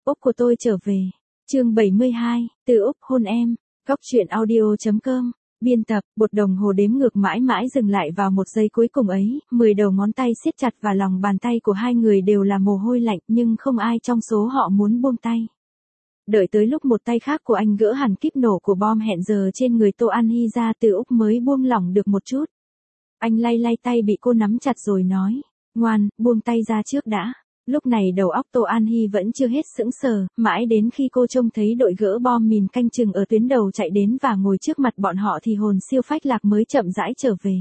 Úc của tôi trở về. Chương 72, từ Úc hôn em. Góc truyện audio.com. Biên tập, một đồng hồ đếm ngược mãi mãi dừng lại vào một giây cuối cùng ấy, 10 đầu ngón tay siết chặt và lòng bàn tay của hai người đều là mồ hôi lạnh nhưng không ai trong số họ muốn buông tay. Đợi tới lúc một tay khác của anh gỡ hẳn kíp nổ của bom hẹn giờ trên người Tô An Hy ra, từ Úc mới buông lỏng được một chút. Anh lay lay tay bị cô nắm chặt rồi nói, ngoan, buông tay ra trước đã. Lúc này đầu óc Tô An Hy vẫn chưa hết sững sờ, mãi đến khi cô trông thấy đội gỡ bom mìn canh chừng ở tuyến đầu chạy đến và ngồi trước mặt bọn họ thì hồn siêu phách lạc mới chậm rãi trở về.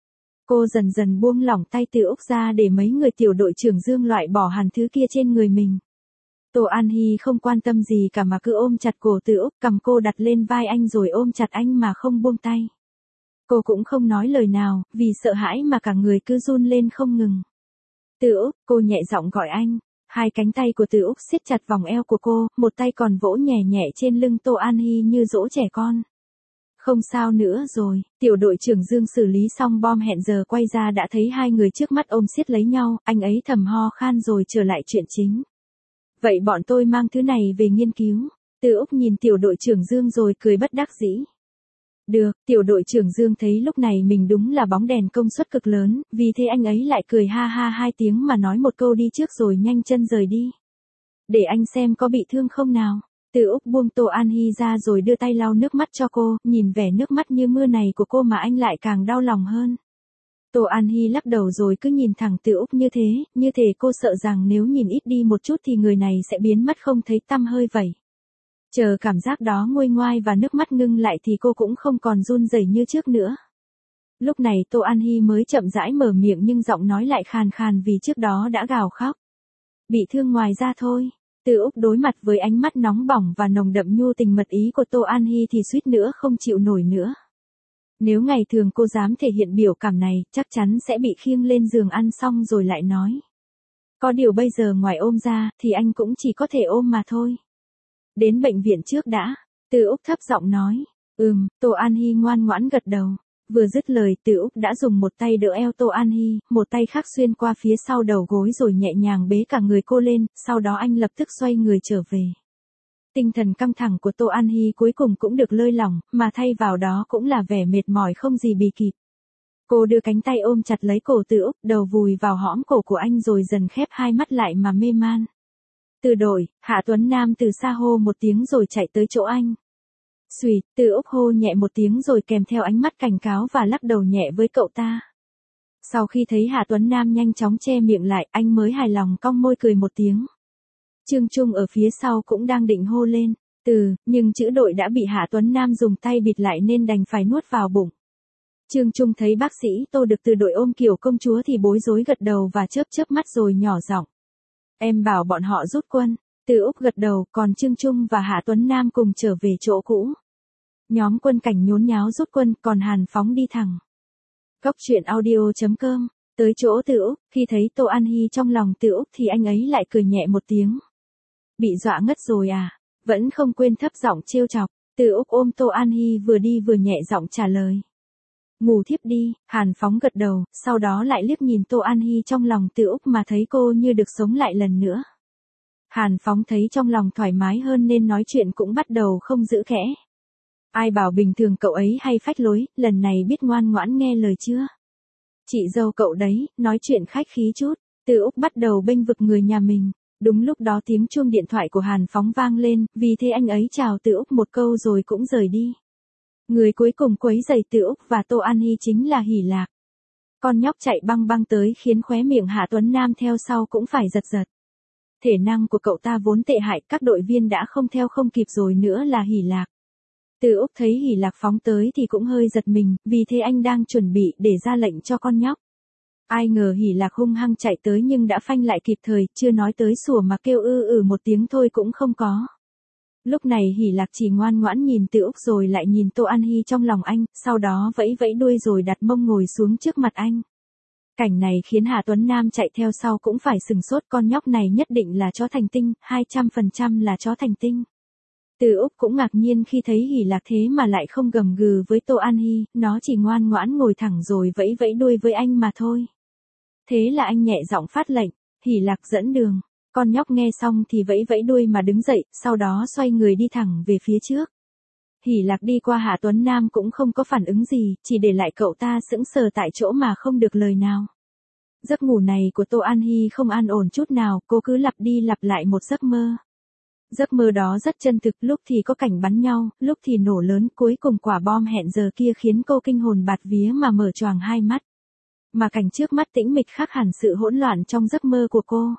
Cô dần dần buông lỏng tay Từ Úc ra để mấy người tiểu đội trưởng Dương loại bỏ hẳn thứ kia trên người mình. Tô An Hy không quan tâm gì cả mà cứ ôm chặt cổ Từ Úc, cầm cô đặt lên vai anh rồi ôm chặt anh mà không buông tay. Cô cũng không nói lời nào, vì sợ hãi mà cả người cứ run lên không ngừng. Từ Úc, cô nhẹ giọng gọi anh. Hai cánh tay của Từ Úc siết chặt vòng eo của cô, một tay còn vỗ nhẹ nhẹ trên lưng Tô An Hy như dỗ trẻ con. Không sao nữa rồi, tiểu đội trưởng Dương xử lý xong bom hẹn giờ quay ra đã thấy hai người trước mắt ôm siết lấy nhau, anh ấy thầm ho khan rồi trở lại chuyện chính. Vậy bọn tôi mang thứ này về nghiên cứu. Từ Úc nhìn tiểu đội trưởng Dương rồi cười bất đắc dĩ. Được, tiểu đội trưởng Dương thấy lúc này mình đúng là bóng đèn công suất cực lớn, vì thế anh ấy lại cười ha ha hai tiếng mà nói một câu đi trước rồi nhanh chân rời đi. Để anh xem có bị thương không nào. Từ Úc buông Tô An Hy ra rồi đưa tay lau nước mắt cho cô, nhìn vẻ nước mắt như mưa này của cô mà anh lại càng đau lòng hơn. Tô An Hy lắc đầu rồi cứ nhìn thẳng Từ Úc như thế cô sợ rằng nếu nhìn ít đi một chút thì người này sẽ biến mất không thấy tăm hơi vậy. Chờ cảm giác đó nguôi ngoai và nước mắt ngưng lại thì cô cũng không còn run rẩy như trước nữa. Lúc này Tô An Hy mới chậm rãi mở miệng nhưng giọng nói lại khàn khàn vì trước đó đã gào khóc. Bị thương ngoài ra thôi. Từ Úc đối mặt với ánh mắt nóng bỏng và nồng đậm nhu tình mật ý của Tô An Hy thì suýt nữa không chịu nổi nữa. Nếu ngày thường cô dám thể hiện biểu cảm này, chắc chắn sẽ bị khiêng lên giường ăn xong rồi lại nói. Có điều bây giờ ngoài ôm ra, thì anh cũng chỉ có thể ôm mà thôi. Đến bệnh viện trước đã. Từ Úc thấp giọng nói. Tô An Hy ngoan ngoãn gật đầu. Vừa dứt lời Từ Úc đã dùng một tay đỡ eo Tô An Hy, một tay khác xuyên qua phía sau đầu gối rồi nhẹ nhàng bế cả người cô lên, sau đó anh lập tức xoay người trở về. Tinh thần căng thẳng của Tô An Hy cuối cùng cũng được lơi lỏng, mà thay vào đó cũng là vẻ mệt mỏi không gì bì kịp. Cô đưa cánh tay ôm chặt lấy cổ Từ Úc, đầu vùi vào hõm cổ của anh rồi dần khép hai mắt lại mà mê man. Từ đội, Hạ Tuấn Nam từ xa hô một tiếng rồi chạy tới chỗ anh. Xùi, Từ Úc hô nhẹ một tiếng rồi kèm theo ánh mắt cảnh cáo và lắc đầu nhẹ với cậu ta. Sau khi thấy Hạ Tuấn Nam nhanh chóng che miệng lại, anh mới hài lòng cong môi cười một tiếng. Trương Trung ở phía sau cũng đang định hô lên, nhưng chữ đội đã bị Hạ Tuấn Nam dùng tay bịt lại nên đành phải nuốt vào bụng. Trương Trung thấy bác sĩ Tô được từ đội ôm kiểu công chúa thì bối rối gật đầu và chớp chớp mắt rồi nhỏ giọng. Em bảo bọn họ rút quân. Từ Úc gật đầu, còn Trương Trung và Hạ Tuấn Nam cùng trở về chỗ cũ. Nhóm quân cảnh nhốn nháo rút quân, còn Hàn Phóng đi thẳng. Góc truyện audio.com. Tới chỗ Từ Úc, khi thấy Tô An Hy trong lòng Từ Úc thì anh ấy lại cười nhẹ một tiếng. Bị dọa ngất rồi à? Vẫn không quên thấp giọng trêu chọc. Từ Úc ôm Tô An Hy vừa đi vừa nhẹ giọng trả lời. Ngủ thiếp đi. Hàn Phóng gật đầu, sau đó lại liếc nhìn Tô An Hy trong lòng Từ Úc mà thấy cô như được sống lại lần nữa. Hàn Phóng thấy trong lòng thoải mái hơn nên nói chuyện cũng bắt đầu không giữ kẽ. Ai bảo bình thường cậu ấy hay phách lối, lần này biết ngoan ngoãn nghe lời chưa? Chị dâu cậu đấy, nói chuyện khách khí chút. Từ Úc bắt đầu bênh vực người nhà mình. Đúng lúc đó tiếng chuông điện thoại của Hàn Phóng vang lên, vì thế anh ấy chào Từ Úc một câu rồi cũng rời đi. Người cuối cùng quấy rầy Từ Úc và Tô An Hy chính là Hỷ Lạc. Con nhóc chạy băng băng tới khiến khóe miệng Hạ Tuấn Nam theo sau cũng phải giật giật. Thể năng của cậu ta vốn tệ hại, các đội viên đã không theo không kịp rồi nữa là Hỷ Lạc. Từ Úc thấy Hỷ Lạc phóng tới thì cũng hơi giật mình, vì thế anh đang chuẩn bị để ra lệnh cho con nhóc. Ai ngờ Hỷ Lạc hung hăng chạy tới nhưng đã phanh lại kịp thời, chưa nói tới sủa mà kêu một tiếng thôi cũng không có. Lúc này Hỷ Lạc chỉ ngoan ngoãn nhìn Từ Úc rồi lại nhìn Tô An Hy trong lòng anh, sau đó vẫy vẫy đuôi rồi đặt mông ngồi xuống trước mặt anh. Cảnh này khiến Hạ Tuấn Nam chạy theo sau cũng phải sừng sốt, con nhóc này nhất định là chó thành tinh, 200% là chó thành tinh. Từ Úc cũng ngạc nhiên khi thấy Hỷ Lạc thế mà lại không gầm gừ với Tô An Hy, nó chỉ ngoan ngoãn ngồi thẳng rồi vẫy vẫy đuôi với anh mà thôi. Thế là anh nhẹ giọng phát lệnh, Hỷ Lạc dẫn đường. Con nhóc nghe xong thì vẫy vẫy đuôi mà đứng dậy, sau đó xoay người đi thẳng về phía trước. Hỉ Lạc đi qua Hạ Tuấn Nam cũng không có phản ứng gì, chỉ để lại cậu ta sững sờ tại chỗ mà không được lời nào. Giấc ngủ này của Tô An Hi không an ổn chút nào, cô cứ lặp đi lặp lại một giấc mơ. Giấc mơ đó rất chân thực, lúc thì có cảnh bắn nhau, lúc thì nổ lớn, cuối cùng quả bom hẹn giờ kia khiến cô kinh hồn bạt vía mà mở choàng hai mắt. Mà cảnh trước mắt tĩnh mịch khác hẳn sự hỗn loạn trong giấc mơ của cô.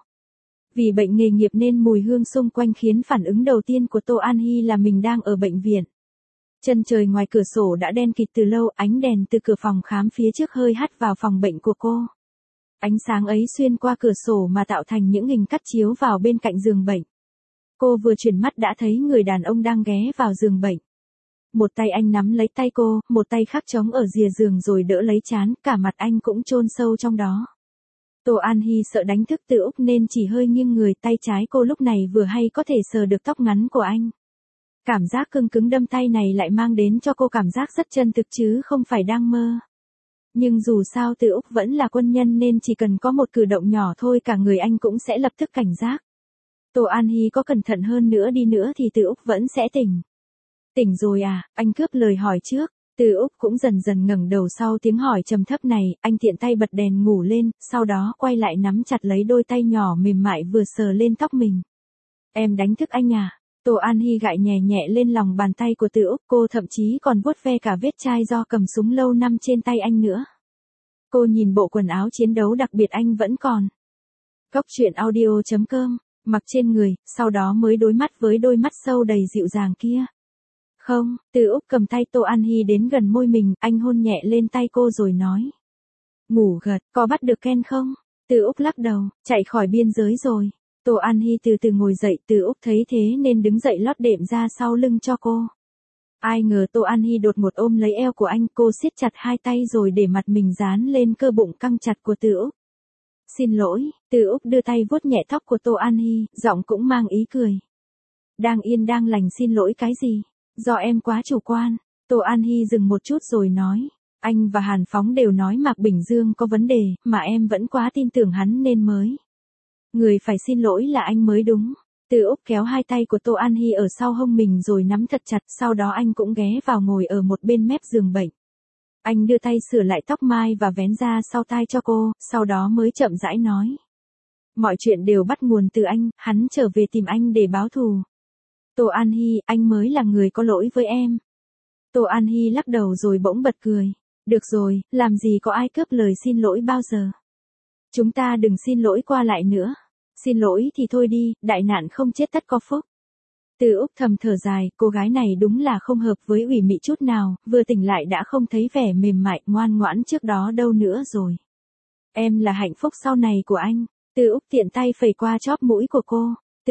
Vì bệnh nghề nghiệp nên mùi hương xung quanh khiến phản ứng đầu tiên của Tô An Hi là mình đang ở bệnh viện. Chân trời ngoài cửa sổ đã đen kịt từ lâu, ánh đèn từ cửa phòng khám phía trước hơi hắt vào phòng bệnh của cô. Ánh sáng ấy xuyên qua cửa sổ mà tạo thành những hình cắt chiếu vào bên cạnh giường bệnh. Cô vừa chuyển mắt đã thấy người đàn ông đang ghé vào giường bệnh. Một tay anh nắm lấy tay cô, một tay khác chống ở rìa giường rồi đỡ lấy trán, cả mặt anh cũng chôn sâu trong đó. Tô An Hi sợ đánh thức Từ Úc nên chỉ hơi nghiêng người, tay trái cô lúc này vừa hay có thể sờ được tóc ngắn của anh. Cảm giác cứng cứng đâm tay này lại mang đến cho cô cảm giác rất chân thực chứ không phải đang mơ. Nhưng dù sao Từ Úc vẫn là quân nhân nên chỉ cần có một cử động nhỏ thôi cả người anh cũng sẽ lập tức cảnh giác. Tô An Hi có cẩn thận hơn nữa đi nữa thì Từ Úc vẫn sẽ tỉnh. Tỉnh rồi à, anh cướp lời hỏi trước. Từ Úc cũng dần dần ngẩng đầu sau tiếng hỏi trầm thấp này, anh tiện tay bật đèn ngủ lên, sau đó quay lại nắm chặt lấy đôi tay nhỏ mềm mại vừa sờ lên tóc mình. Em đánh thức anh à? Tô An Hi gãi nhẹ nhẹ lên lòng bàn tay của Từ Úc, cô thậm chí còn vuốt ve cả vết chai do cầm súng lâu năm trên tay anh nữa. Cô nhìn bộ quần áo chiến đấu đặc biệt anh vẫn còn. Cốc truyện audio.com, mặc trên người, sau đó mới đối mắt với đôi mắt sâu đầy dịu dàng kia. Không, Từ Úc cầm tay Tô An Hi đến gần môi mình, anh hôn nhẹ lên tay cô rồi nói. Ngủ gật, có bắt được Ken không? Từ Úc lắc đầu, chạy khỏi biên giới rồi. Tô An Hi từ từ ngồi dậy, Từ Úc thấy thế nên đứng dậy lót đệm ra sau lưng cho cô. Ai ngờ Tô An Hi đột ngột ôm lấy eo của anh, cô siết chặt hai tay rồi để mặt mình dán lên cơ bụng căng chặt của Từ Úc. Xin lỗi, Từ Úc đưa tay vuốt nhẹ tóc của Tô An Hi, giọng cũng mang ý cười. Đang yên đang lành xin lỗi cái gì? Do em quá chủ quan. Tô An Hi dừng một chút rồi nói. Anh và Hàn Phóng đều nói Mạc Bình Dương có vấn đề, mà em vẫn quá tin tưởng hắn nên mới. Người phải xin lỗi là anh mới đúng. Từ Úc kéo hai tay của Tô An Hi ở sau hông mình rồi nắm thật chặt, sau đó anh cũng ghé vào ngồi ở một bên mép giường bệnh. Anh đưa tay sửa lại tóc mai và vén ra sau tai cho cô, sau đó mới chậm rãi nói. Mọi chuyện đều bắt nguồn từ anh, hắn trở về tìm anh để báo thù. Tô An Hi, anh mới là người có lỗi với em. Tô An Hi lắc đầu rồi bỗng bật cười. Được rồi, làm gì có ai cướp lời xin lỗi bao giờ. Chúng ta đừng xin lỗi qua lại nữa. Xin lỗi thì thôi đi, đại nạn không chết tất có phúc. Từ Úc thầm thở dài, cô gái này đúng là không hợp với Ủy Mị chút nào, vừa tỉnh lại đã không thấy vẻ mềm mại, ngoan ngoãn trước đó đâu nữa rồi. Em là hạnh phúc sau này của anh. Từ Úc tiện tay phẩy qua chóp mũi của cô.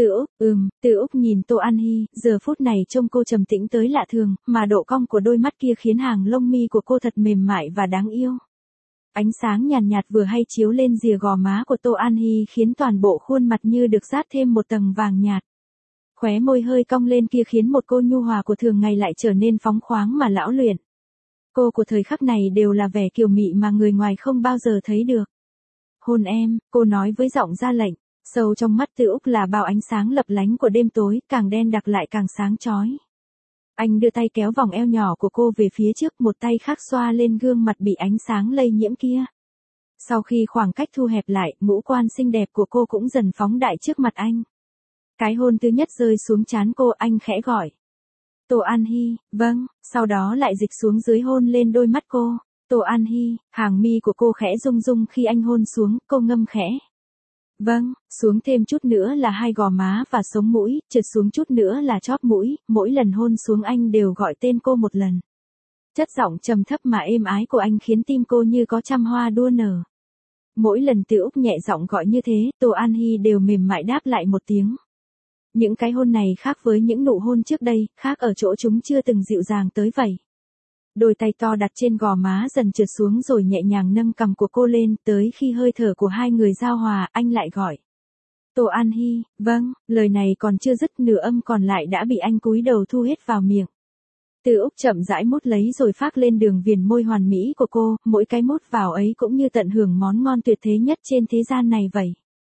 Từ Úc nhìn Tô An Hi, giờ phút này trông cô trầm tĩnh tới lạ thường, mà độ cong của đôi mắt kia khiến hàng lông mi của cô thật mềm mại và đáng yêu. Ánh sáng nhàn nhạt vừa hay chiếu lên rìa gò má của Tô An Hi khiến toàn bộ khuôn mặt như được dát thêm một tầng vàng nhạt. Khóe môi hơi cong lên kia khiến một cô nhu hòa của thường ngày lại trở nên phóng khoáng mà lão luyện. Cô của thời khắc này đều là vẻ kiều mị mà người ngoài không bao giờ thấy được. Hôn em, cô nói với giọng ra lệnh. Sâu trong mắt Từ Úc là bao ánh sáng lấp lánh của đêm tối, càng đen đặc lại càng sáng chói. Anh đưa tay kéo vòng eo nhỏ của cô về phía trước, một tay khác xoa lên gương mặt bị ánh sáng lây nhiễm kia. Sau khi khoảng cách thu hẹp lại, ngũ quan xinh đẹp của cô cũng dần phóng đại trước mặt anh. Cái hôn thứ nhất rơi xuống trán cô, anh khẽ gọi. Tô An Hi, vâng, sau đó lại dịch xuống dưới hôn lên đôi mắt cô. Tô An Hi, hàng mi của cô khẽ rung rung khi anh hôn xuống, cô ngâm khẽ. Vâng, xuống thêm chút nữa là hai gò má và sống mũi, trượt xuống chút nữa là chóp mũi, mỗi lần hôn xuống anh đều gọi tên cô một lần. Chất giọng trầm thấp mà êm ái của anh khiến tim cô như có trăm hoa đua nở. Mỗi lần Từ Úc nhẹ giọng gọi như thế, Tô An Hi đều mềm mại đáp lại một tiếng. Những cái hôn này khác với những nụ hôn trước đây, khác ở chỗ chúng chưa từng dịu dàng tới vậy. Đôi tay to đặt trên gò má dần trượt xuống rồi nhẹ nhàng nâng cằm của cô lên, tới khi hơi thở của hai người giao hòa, anh lại gọi. Tô An Hi, vâng, lời này còn chưa dứt, nửa âm còn lại đã bị anh cúi đầu thu hết vào miệng. Từ Úc chậm rãi mút lấy rồi phác lên đường viền môi hoàn mỹ của cô, mỗi cái mút vào ấy cũng như tận hưởng món ngon tuyệt thế nhất trên thế gian này vậy.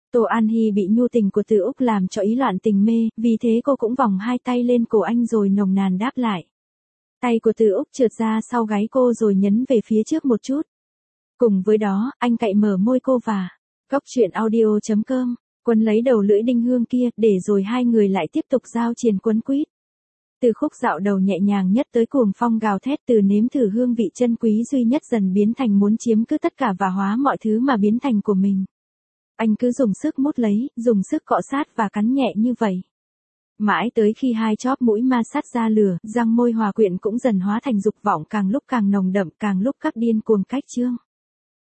Tô An Hi bị nhu tình của Từ Úc làm cho ý loạn tình mê, vì thế cô cũng vòng hai tay lên cổ anh rồi nồng nàn đáp lại. Tay của Từ Úc trượt ra sau gáy cô rồi nhấn về phía trước một chút. Cùng với đó, anh cạy mở môi cô và Cóc truyện audio.com, quấn lấy đầu lưỡi đinh hương kia, để rồi hai người lại tiếp tục giao triền quấn quýt. Từ khúc dạo đầu nhẹ nhàng nhất tới cuồng phong gào thét, từ nếm thử hương vị chân quý duy nhất dần biến thành muốn chiếm cứ tất cả và hóa mọi thứ mà biến thành của mình. Anh cứ dùng sức mút lấy, dùng sức cọ sát và cắn nhẹ như vậy. Mãi tới khi hai chóp mũi ma sát ra lửa, răng môi hòa quyện cũng dần hóa thành dục vọng càng lúc càng nồng đậm, càng lúc các điên cuồng cách chương.